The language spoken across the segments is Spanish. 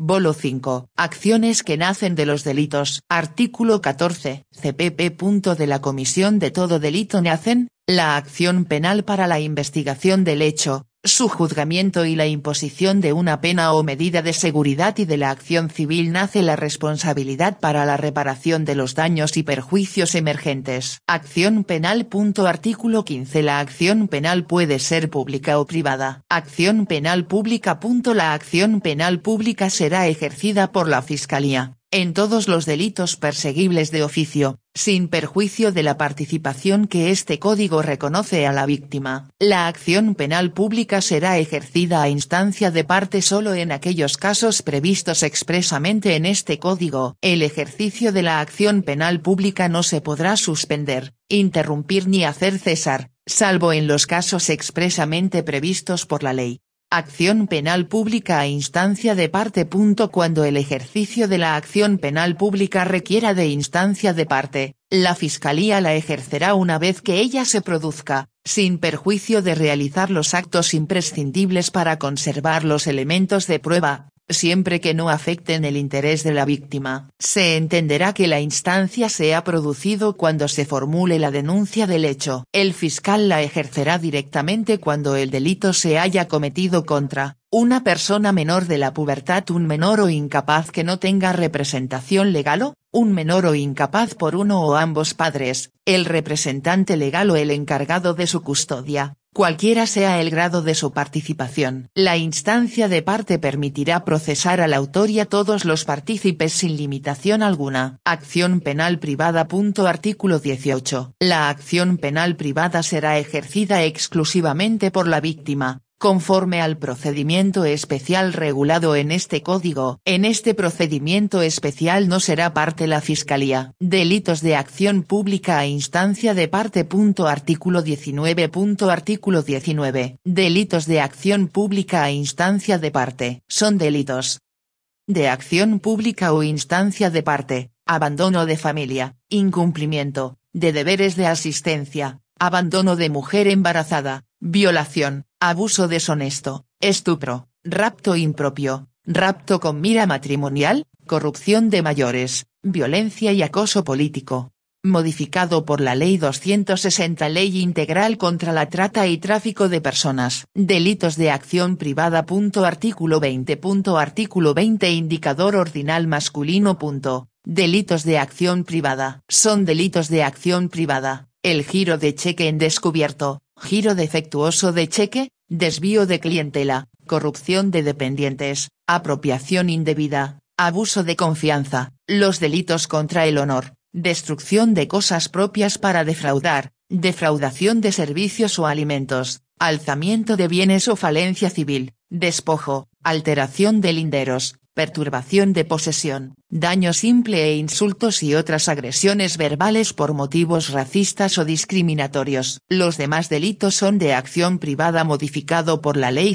Bolo 5. Acciones que nacen de los delitos. Artículo 14. CPP. De la comisión de todo delito nacen, la acción penal para la investigación del hecho, su juzgamiento y la imposición de una pena o medida de seguridad, y de la acción civil nace la responsabilidad para la reparación de los daños y perjuicios emergentes. Acción penal. Artículo 15. La acción penal puede ser pública o privada. Acción penal pública. La acción penal pública será ejercida por la Fiscalía, en todos los delitos perseguibles de oficio, sin perjuicio de la participación que este código reconoce a la víctima. La acción penal pública será ejercida a instancia de parte solo en aquellos casos previstos expresamente en este código. El ejercicio de la acción penal pública no se podrá suspender, interrumpir ni hacer cesar, salvo en los casos expresamente previstos por la ley. Acción penal pública a instancia de parte. Cuando el ejercicio de la acción penal pública requiera de instancia de parte, la Fiscalía la ejercerá una vez que ella se produzca, sin perjuicio de realizar los actos imprescindibles para conservar los elementos de prueba, siempre que no afecten el interés de la víctima. Se entenderá que la instancia se ha producido cuando se formule la denuncia del hecho. El fiscal la ejercerá directamente cuando el delito se haya cometido contra una persona menor de la pubertad, un menor o incapaz que no tenga representación legal, o un menor o incapaz por uno o ambos padres, el representante legal o el encargado de su custodia, cualquiera sea el grado de su participación. La instancia de parte permitirá procesar al autor y a todos los partícipes sin limitación alguna. Acción penal privada. Artículo 18. La acción penal privada será ejercida exclusivamente por la víctima, conforme al procedimiento especial regulado en este código. En este procedimiento especial no será parte la Fiscalía. Delitos de acción pública a instancia de parte. Artículo 19. Artículo 19. Delitos de acción pública a instancia de parte. Son delitos de acción pública o instancia de parte: abandono de familia, incumplimiento de deberes de asistencia, abandono de mujer embarazada, violación, abuso deshonesto, estupro, rapto impropio, rapto con mira matrimonial, corrupción de mayores, violencia y acoso político. Modificado por la Ley 260, Ley Integral contra la Trata y Tráfico de Personas. Delitos de acción privada. Artículo 20. Artículo 20. Indicador ordinal masculino. Delitos de acción privada. Son delitos de acción privada: el giro de cheque en descubierto, giro defectuoso de cheque, desvío de clientela, corrupción de dependientes, apropiación indebida, abuso de confianza, los delitos contra el honor, destrucción de cosas propias para defraudar, defraudación de servicios o alimentos, alzamiento de bienes o falencia civil, despojo, alteración de linderos, perturbación de posesión, daño simple e insultos y otras agresiones verbales por motivos racistas o discriminatorios. Los demás delitos son de acción privada, modificado por la Ley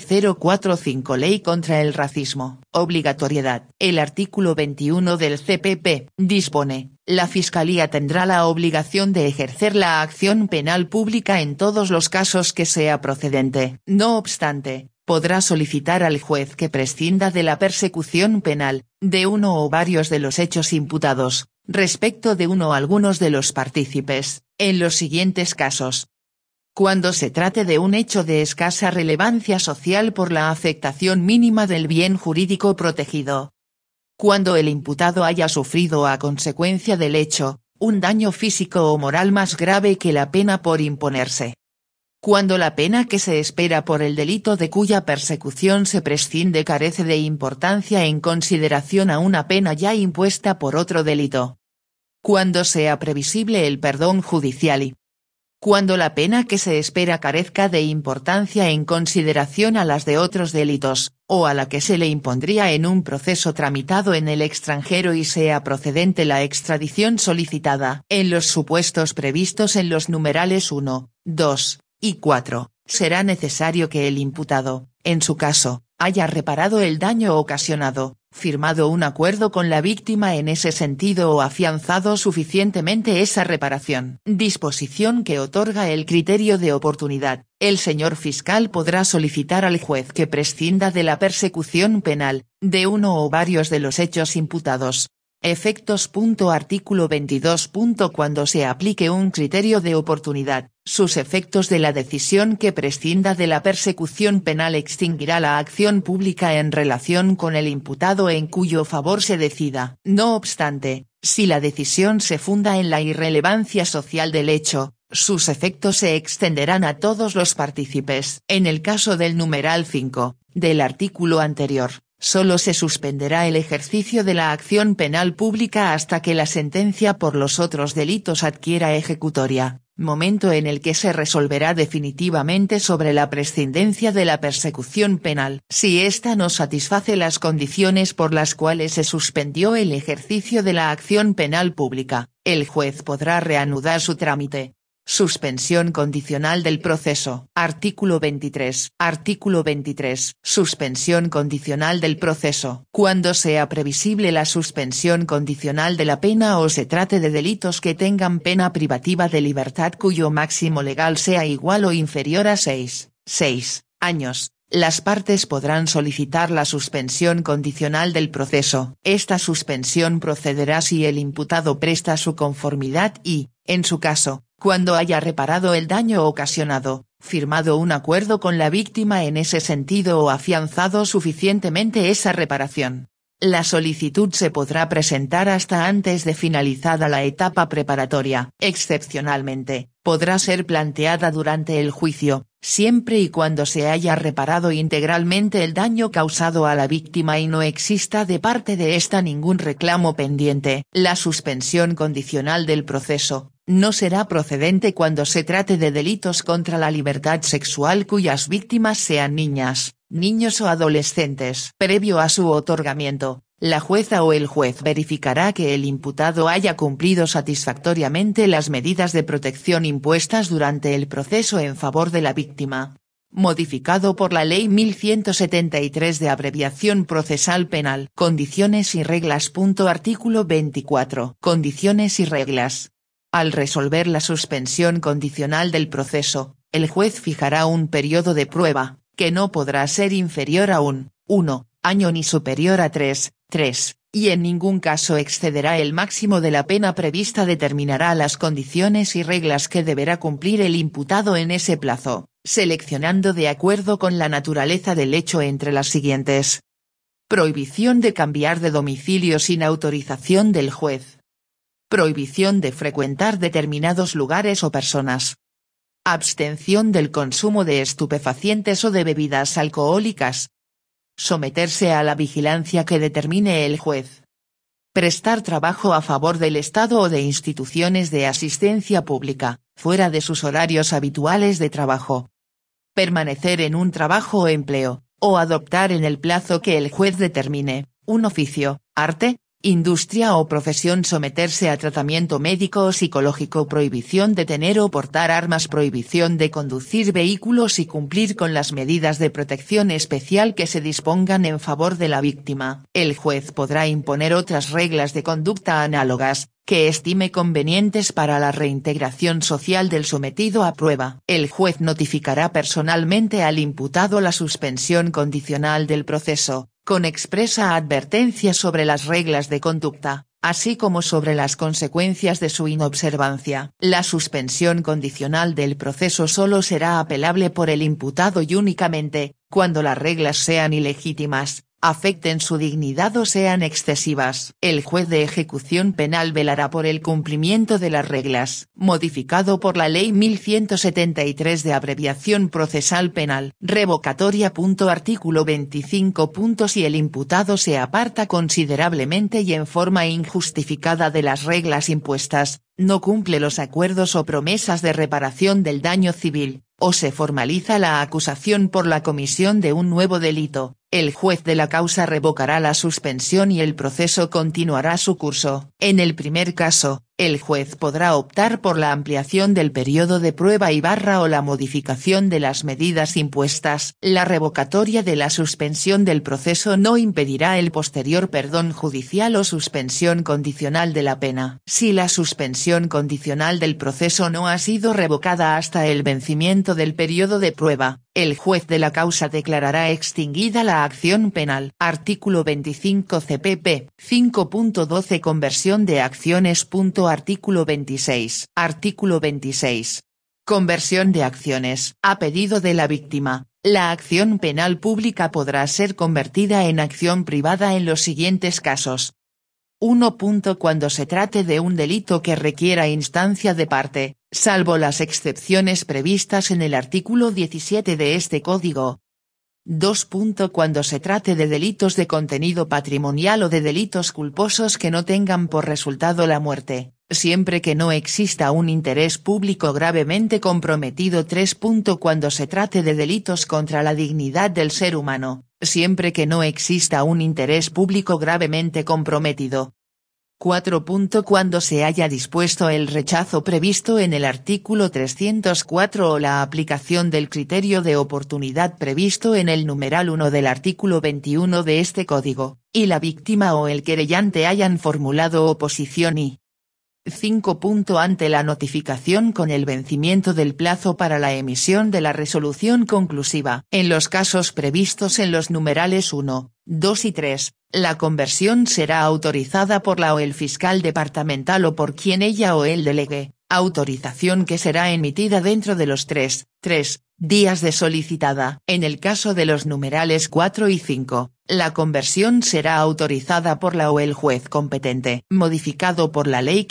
045, Ley contra el Racismo. Obligatoriedad. El artículo 21 del CPP dispone: la Fiscalía tendrá la obligación de ejercer la acción penal pública en todos los casos que sea procedente. No obstante, podrá solicitar al juez que prescinda de la persecución penal, de uno o varios de los hechos imputados, respecto de uno o algunos de los partícipes, en los siguientes casos: cuando se trate de un hecho de escasa relevancia social por la afectación mínima del bien jurídico protegido; cuando el imputado haya sufrido a consecuencia del hecho, un daño físico o moral más grave que la pena por imponerse; cuando la pena que se espera por el delito de cuya persecución se prescinde carece de importancia en consideración a una pena ya impuesta por otro delito; cuando sea previsible el perdón judicial y cuando la pena que se espera carezca de importancia en consideración a las de otros delitos, o a la que se le impondría en un proceso tramitado en el extranjero y sea procedente la extradición solicitada. En los supuestos previstos en los numerales 1, 2 y 4, será necesario que el imputado, en su caso, haya reparado el daño ocasionado, firmado un acuerdo con la víctima en ese sentido o afianzado suficientemente esa reparación. Disposición que otorga el criterio de oportunidad. El señor fiscal podrá solicitar al juez que prescinda de la persecución penal, de uno o varios de los hechos imputados. Efectos. Artículo 22. Cuando se aplique un criterio de oportunidad, sus efectos de la decisión que prescinda de la persecución penal extinguirá la acción pública en relación con el imputado en cuyo favor se decida. No obstante, si la decisión se funda en la irrelevancia social del hecho, sus efectos se extenderán a todos los partícipes. En el caso del numeral 5, del artículo anterior, solo se suspenderá el ejercicio de la acción penal pública hasta que la sentencia por los otros delitos adquiera ejecutoria, momento en el que se resolverá definitivamente sobre la prescindencia de la persecución penal. Si ésta no satisface las condiciones por las cuales se suspendió el ejercicio de la acción penal pública, el juez podrá reanudar su trámite. Suspensión condicional del proceso. Artículo 23. Artículo 23. Suspensión condicional del proceso. Cuando sea previsible la suspensión condicional de la pena o se trate de delitos que tengan pena privativa de libertad cuyo máximo legal sea igual o inferior a 6 años, las partes podrán solicitar la suspensión condicional del proceso. Esta suspensión procederá si el imputado presta su conformidad y, en su caso, cuando haya reparado el daño ocasionado, firmado un acuerdo con la víctima en ese sentido o afianzado suficientemente esa reparación. La solicitud se podrá presentar hasta antes de finalizada la etapa preparatoria. Excepcionalmente, podrá ser planteada durante el juicio, siempre y cuando se haya reparado integralmente el daño causado a la víctima y no exista de parte de ésta ningún reclamo pendiente. La suspensión condicional del proceso no será procedente cuando se trate de delitos contra la libertad sexual cuyas víctimas sean niñas, niños o adolescentes. Previo a su otorgamiento, la jueza o el juez verificará que el imputado haya cumplido satisfactoriamente las medidas de protección impuestas durante el proceso en favor de la víctima. Modificado por la Ley 1173 de Abreviación Procesal Penal. Condiciones y reglas. Artículo 24. Condiciones y reglas. Al resolver la suspensión condicional del proceso, el juez fijará un periodo de prueba, que no podrá ser inferior a 1 año ni superior a 3, y en ningún caso excederá el máximo de la pena prevista. Determinará las condiciones y reglas que deberá cumplir el imputado en ese plazo, seleccionando de acuerdo con la naturaleza del hecho entre las siguientes. Prohibición de cambiar de domicilio sin autorización del juez. Prohibición de frecuentar determinados lugares o personas. Abstención del consumo de estupefacientes o de bebidas alcohólicas. Someterse a la vigilancia que determine el juez. Prestar trabajo a favor del Estado o de instituciones de asistencia pública, fuera de sus horarios habituales de trabajo. Permanecer en un trabajo o empleo, o adoptar en el plazo que el juez determine, un oficio, arte, industria o profesión. Someterse a tratamiento médico o psicológico. Prohibición de tener o portar armas. Prohibición de conducir vehículos y cumplir con las medidas de protección especial que se dispongan en favor de la víctima. El juez podrá imponer otras reglas de conducta análogas, que estime convenientes para la reintegración social del sometido a prueba. El juez notificará personalmente al imputado la suspensión condicional del proceso, con expresa advertencia sobre las reglas de conducta, así como sobre las consecuencias de su inobservancia. La suspensión condicional del proceso solo será apelable por el imputado y únicamente, cuando las reglas sean ilegítimas, afecten su dignidad o sean excesivas. El juez de ejecución penal velará por el cumplimiento de las reglas. Modificado por la Ley 1173 de Abreviación Procesal Penal. Revocatoria. Artículo 25. Si el imputado se aparta considerablemente y en forma injustificada de las reglas impuestas, no cumple los acuerdos o promesas de reparación del daño civil, o se formaliza la acusación por la comisión de un nuevo delito, el juez de la causa revocará la suspensión y el proceso continuará su curso. En el primer caso, el juez podrá optar por la ampliación del periodo de prueba o la modificación de las medidas impuestas. La revocatoria de la suspensión del proceso no impedirá el posterior perdón judicial o suspensión condicional de la pena. Si la suspensión condicional del proceso no ha sido revocada hasta el vencimiento del periodo de prueba, el juez de la causa declarará extinguida la acción penal. Artículo 25 CPP 5.12 Conversión de acciones. Artículo 26. Artículo 26. Conversión de acciones. A pedido de la víctima, la acción penal pública podrá ser convertida en acción privada en los siguientes casos. 1. Cuando se trate de un delito que requiera instancia de parte, salvo las excepciones previstas en el artículo 17 de este Código. 2. Cuando se trate de delitos de contenido patrimonial o de delitos culposos que no tengan por resultado la muerte, siempre que no exista un interés público gravemente comprometido. 3. Cuando se trate de delitos contra la dignidad del ser humano, siempre que no exista un interés público gravemente comprometido. 4. Cuando se haya dispuesto el rechazo previsto en el artículo 304 o la aplicación del criterio de oportunidad previsto en el numeral 1 del artículo 21 de este Código, y la víctima o el querellante hayan formulado oposición y 5. Ante la notificación con el vencimiento del plazo para la emisión de la resolución conclusiva. En los casos previstos en los numerales 1, 2 y 3, la conversión será autorizada por la o el fiscal departamental o por quien ella o él delegue, autorización que será emitida dentro de los 3 días de solicitada. En el caso de los numerales 4 y 5, la conversión será autorizada por la o el juez competente. Modificado por la Ley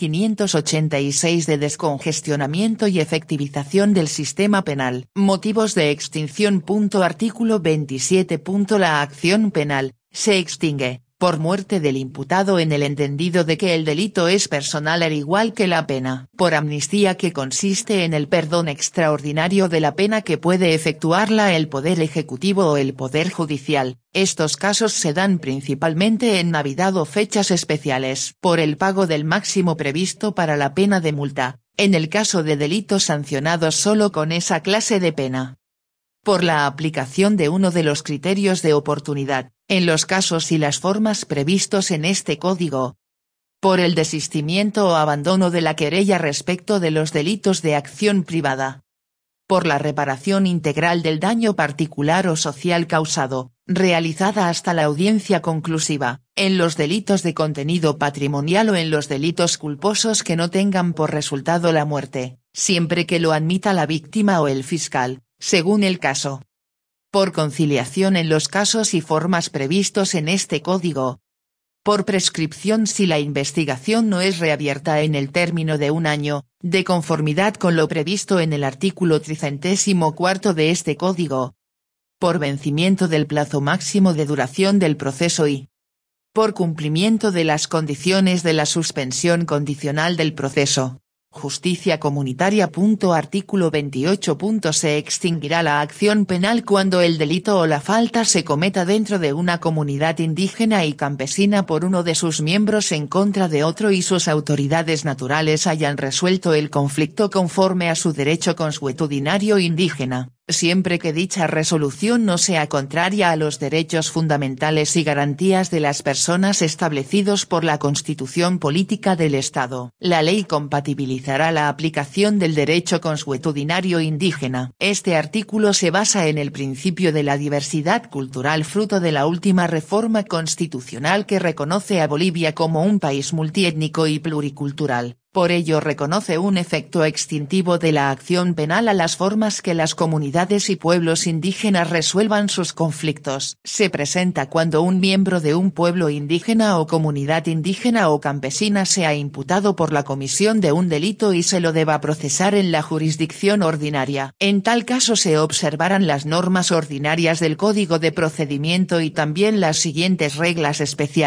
586 de descongestionamiento y efectivización del sistema penal. Motivos de extinción. Artículo 27. La acción penal se extingue por muerte del imputado en el entendido de que el delito es personal al igual que la pena. Por amnistía, que consiste en el perdón extraordinario de la pena que puede efectuarla el Poder Ejecutivo o el Poder Judicial. Estos casos se dan principalmente en Navidad o fechas especiales. Por el pago del máximo previsto para la pena de multa, en el caso de delitos sancionados solo con esa clase de pena. Por la aplicación de uno de los criterios de oportunidad, en los casos y las formas previstos en este Código. Por el desistimiento o abandono de la querella respecto de los delitos de acción privada. Por la reparación integral del daño particular o social causado, realizada hasta la audiencia conclusiva, en los delitos de contenido patrimonial o en los delitos culposos que no tengan por resultado la muerte, siempre que lo admita la víctima o el fiscal, según el caso. Por conciliación en los casos y formas previstos en este Código. Por prescripción si la investigación no es reabierta en el término de un año, de conformidad con lo previsto en el artículo 34 de este Código. Por vencimiento del plazo máximo de duración del proceso y por cumplimiento de las condiciones de la suspensión condicional del proceso. Justicia comunitaria. Artículo 28. Se extinguirá la acción penal cuando el delito o la falta se cometa dentro de una comunidad indígena y campesina por uno de sus miembros en contra de otro y sus autoridades naturales hayan resuelto el conflicto conforme a su derecho consuetudinario indígena, siempre que dicha resolución no sea contraria a los derechos fundamentales y garantías de las personas establecidos por la Constitución Política del Estado. La ley compatibilizará la aplicación del derecho consuetudinario indígena. Este artículo se basa en el principio de la diversidad cultural fruto de la última reforma constitucional que reconoce a Bolivia como un país multiétnico y pluricultural. Por ello reconoce un efecto extintivo de la acción penal a las formas que las comunidades y pueblos indígenas resuelvan sus conflictos. Se presenta cuando un miembro de un pueblo indígena o comunidad indígena o campesina sea imputado por la comisión de un delito y se lo deba procesar en la jurisdicción ordinaria. En tal caso se observarán las normas ordinarias del Código de Procedimiento y también las siguientes reglas especiales.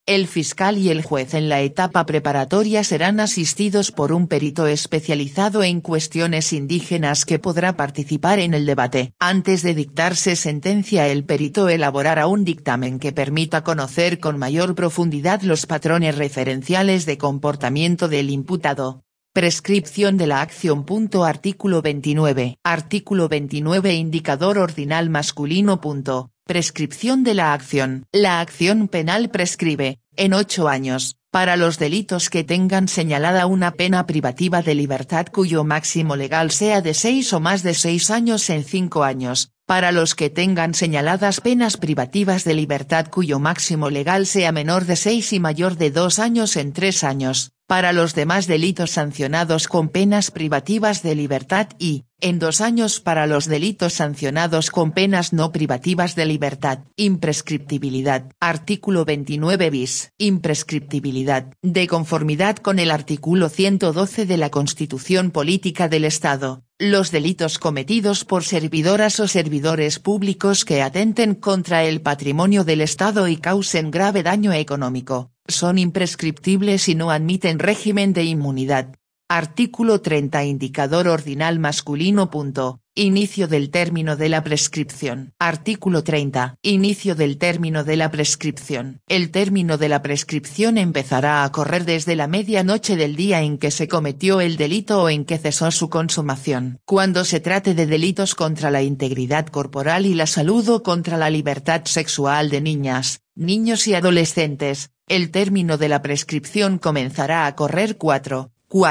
El fiscal y el juez en la etapa preparatoria serán asistidos por un perito especializado en cuestiones indígenas que podrá participar en el debate. Antes de dictarse sentencia, el perito elaborará un dictamen que permita conocer con mayor profundidad los patrones referenciales de comportamiento del imputado. Prescripción de la acción. Artículo 29. Artículo 29. Indicador ordinal masculino. Prescripción de la acción. La acción penal prescribe, en 8 años, para los delitos que tengan señalada una pena privativa de libertad cuyo máximo legal sea de 6 o más de 6 años en 5 años, para los que tengan señaladas penas privativas de libertad cuyo máximo legal sea menor de 6 y mayor de 2 años en 3 años, para los demás delitos sancionados con penas privativas de libertad y, en 2 años para los delitos sancionados con penas no privativas de libertad. Imprescriptibilidad. Artículo 29 bis. Imprescriptibilidad. De conformidad con el artículo 112 de la Constitución Política del Estado, los delitos cometidos por servidoras o servidores públicos que atenten contra el patrimonio del Estado y causen grave daño económico, son imprescriptibles y no admiten régimen de inmunidad. Artículo 30. Indicador ordinal masculino. Inicio del término de la prescripción. Artículo 30. Inicio del término de la prescripción. El término de la prescripción empezará a correr desde la medianoche del día en que se cometió el delito o en que cesó su consumación. Cuando se trate de delitos contra la integridad corporal y la salud o contra la libertad sexual de niñas, niños y adolescentes, el término de la prescripción comenzará a correr 4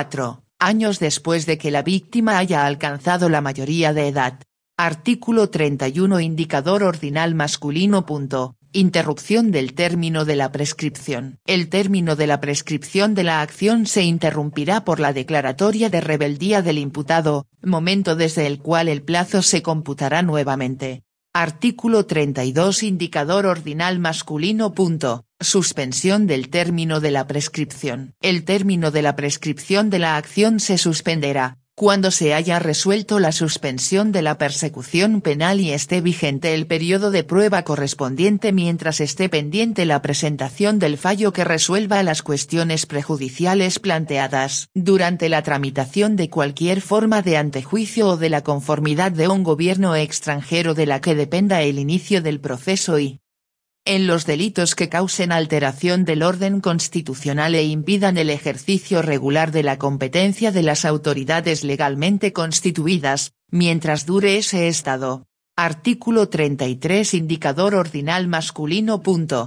años después de que la víctima haya alcanzado la mayoría de edad. Artículo 31. Indicador ordinal masculino. Interrupción del término de la prescripción. El término de la prescripción de la acción se interrumpirá por la declaratoria de rebeldía del imputado, momento desde el cual el plazo se computará nuevamente. Artículo 32. Indicador ordinal masculino. Suspensión del término de la prescripción. El término de la prescripción de la acción se suspenderá, cuando se haya resuelto la suspensión de la persecución penal y esté vigente el periodo de prueba correspondiente mientras esté pendiente la presentación del fallo que resuelva las cuestiones prejudiciales planteadas durante la tramitación de cualquier forma de antejuicio o de la conformidad de un gobierno extranjero de la que dependa el inicio del proceso y en los delitos que causen alteración del orden constitucional e impidan el ejercicio regular de la competencia de las autoridades legalmente constituidas, mientras dure ese estado. Artículo 33. Indicador ordinal masculino.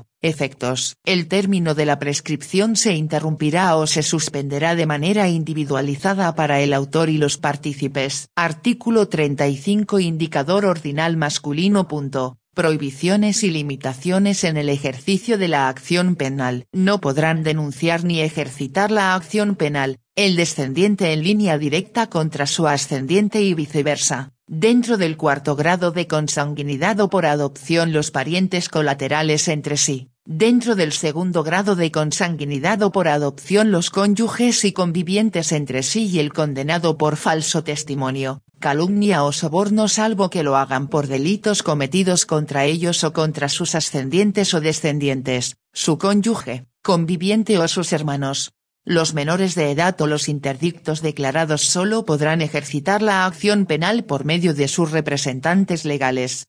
Efectos. El término de la prescripción se interrumpirá o se suspenderá de manera individualizada para el autor y los partícipes. Artículo 35. Indicador ordinal masculino. Prohibiciones y limitaciones en el ejercicio de la acción penal. No podrán denunciar ni ejercitar la acción penal, el descendiente en línea directa contra su ascendiente y viceversa, dentro del 4º grado de consanguinidad o por adopción los parientes colaterales entre sí, dentro del 2º grado de consanguinidad o por adopción los cónyuges y convivientes entre sí y el condenado por falso testimonio, calumnia o soborno salvo que lo hagan por delitos cometidos contra ellos o contra sus ascendientes o descendientes, su cónyuge, conviviente o sus hermanos. Los menores de edad o los interdictos declarados solo podrán ejercitar la acción penal por medio de sus representantes legales.